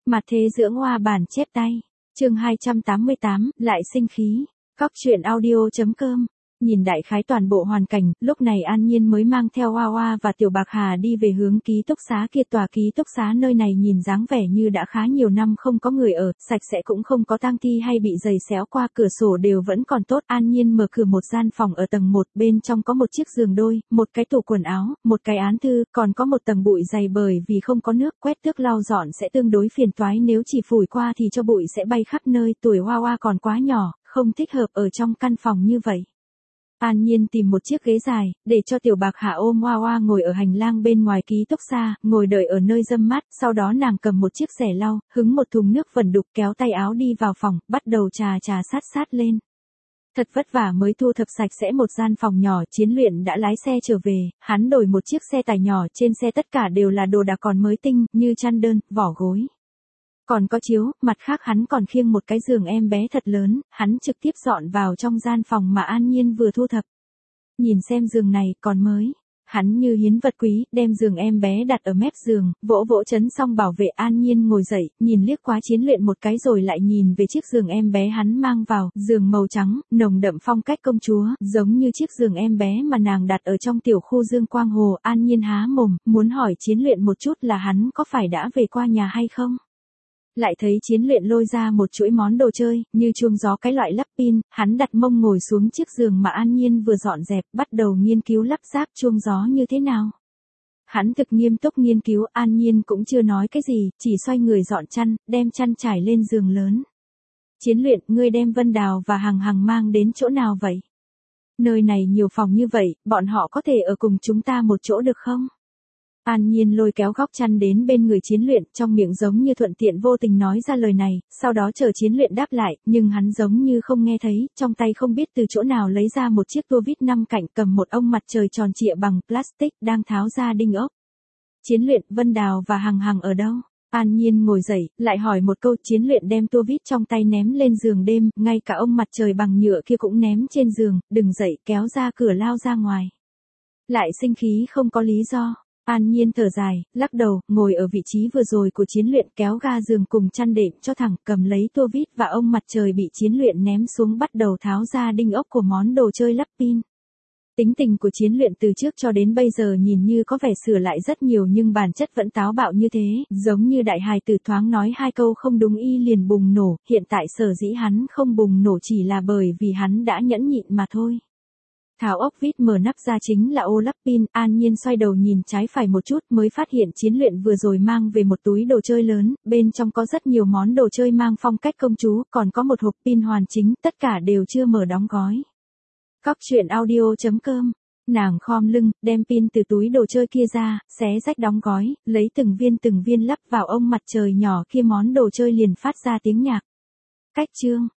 Mặt thế dưỡng hoa bản chép tay. Chương 288, lại sinh khí. Cóc truyện audio.com. Nhìn đại khái toàn bộ hoàn cảnh, lúc này An Nhiên mới mang theo Hoa Hoa và Tiểu Bạc Hà đi về hướng ký túc xá kia. Tòa ký túc xá nơi này nhìn dáng vẻ như đã khá nhiều năm không có người ở, sạch sẽ cũng không có tang thi hay bị giày xéo qua, cửa sổ đều vẫn còn tốt. An Nhiên mở cửa một gian phòng ở tầng 1, bên trong có một chiếc giường đôi, một cái tủ quần áo, một cái án thư, còn có một tầng bụi dày bởi vì không có nước, quét tước lau dọn sẽ tương đối phiền toái, nếu chỉ phủi qua thì cho bụi sẽ bay khắp nơi. Tuổi Hoa Hoa còn quá nhỏ, không thích hợp ở trong căn phòng như vậy. An Nhiên tìm một chiếc ghế dài, để cho Tiểu Bạc Hà ôm Hoa Hoa ngồi ở hành lang bên ngoài ký túc xá, ngồi đợi ở nơi râm mát, sau đó nàng cầm một chiếc rẻ lau, hứng một thùng nước vẩn đục, kéo tay áo đi vào phòng, bắt đầu chà sát lên. Thật vất vả mới thu thập sạch sẽ một gian phòng nhỏ. Chiến Luyện đã lái xe trở về, hắn đổi một chiếc xe tải nhỏ, trên xe tất cả đều là đồ đạc còn mới tinh, như chăn đơn, vỏ gối. Còn có chiếu, mặt khác hắn còn khiêng một cái giường em bé thật lớn, hắn trực tiếp dọn vào trong gian phòng mà An Nhiên vừa thu thập. Nhìn xem giường này, còn mới. Hắn như hiến vật quý, đem giường em bé đặt ở mép giường, vỗ chấn xong bảo vệ. An Nhiên ngồi dậy, nhìn liếc qua Chiến Luyện một cái rồi lại nhìn về chiếc giường em bé hắn mang vào, giường màu trắng, nồng đậm phong cách công chúa, giống như chiếc giường em bé mà nàng đặt ở trong tiểu khu Dương Quang Hồ. An Nhiên há mồm, muốn hỏi Chiến Luyện một chút là hắn có phải đã về qua nhà hay không. Lại thấy Chiến Luyện lôi ra một chuỗi món đồ chơi, như chuông gió cái loại lắp pin, hắn đặt mông ngồi xuống chiếc giường mà An Nhiên vừa dọn dẹp, bắt đầu nghiên cứu lắp ráp chuông gió như thế nào. Hắn thực nghiêm túc nghiên cứu, An Nhiên cũng chưa nói cái gì, chỉ xoay người dọn chăn, đem chăn trải lên giường lớn. Chiến Luyện, ngươi đem Vân Đào và Hằng mang đến chỗ nào vậy? Nơi này nhiều phòng như vậy, bọn họ có thể ở cùng chúng ta một chỗ được không? An Nhiên lôi kéo góc chăn đến bên người Chiến Luyện, trong miệng giống như thuận tiện vô tình nói ra lời này, sau đó chờ Chiến Luyện đáp lại, nhưng hắn giống như không nghe thấy, trong tay không biết từ chỗ nào lấy ra một chiếc tua vít 5 cạnh, cầm một ông mặt trời tròn trịa bằng plastic, đang tháo ra đinh ốc. Chiến Luyện, Vân Đào và Hằng ở đâu? An Nhiên ngồi dậy, lại hỏi một câu. Chiến Luyện đem tua vít trong tay ném lên giường đêm, ngay cả ông mặt trời bằng nhựa kia cũng ném trên giường, đừng dậy, kéo ra cửa lao ra ngoài. Lại sinh khí không có lý do. An Nhiên thở dài, lắc đầu, ngồi ở vị trí vừa rồi của Chiến Luyện, kéo ga giường cùng chăn đệm cho thẳng, cầm lấy tua vít và ông mặt trời bị Chiến Luyện ném xuống, bắt đầu tháo ra đinh ốc của món đồ chơi lắp pin. Tính tình của Chiến Luyện từ trước cho đến bây giờ nhìn như có vẻ sửa lại rất nhiều nhưng bản chất vẫn táo bạo như thế, giống như đại hài tử thoáng nói hai câu không đúng y liền bùng nổ. Hiện tại sở dĩ hắn không bùng nổ chỉ là bởi vì hắn đã nhẫn nhịn mà thôi. Tháo ốc vít mở nắp ra chính là ô lắp pin. An Nhiên xoay đầu nhìn trái phải một chút mới phát hiện Chiến Luyện vừa rồi mang về một túi đồ chơi lớn, bên trong có rất nhiều món đồ chơi mang phong cách công chúa, còn có một hộp pin hoàn chính, tất cả đều chưa mở đóng gói. Cóc truyện audio.com. Nàng khom lưng, đem pin từ túi đồ chơi kia ra, xé rách đóng gói, lấy từng viên lắp vào ông mặt trời nhỏ kia, món đồ chơi liền phát ra tiếng nhạc. Cách chương.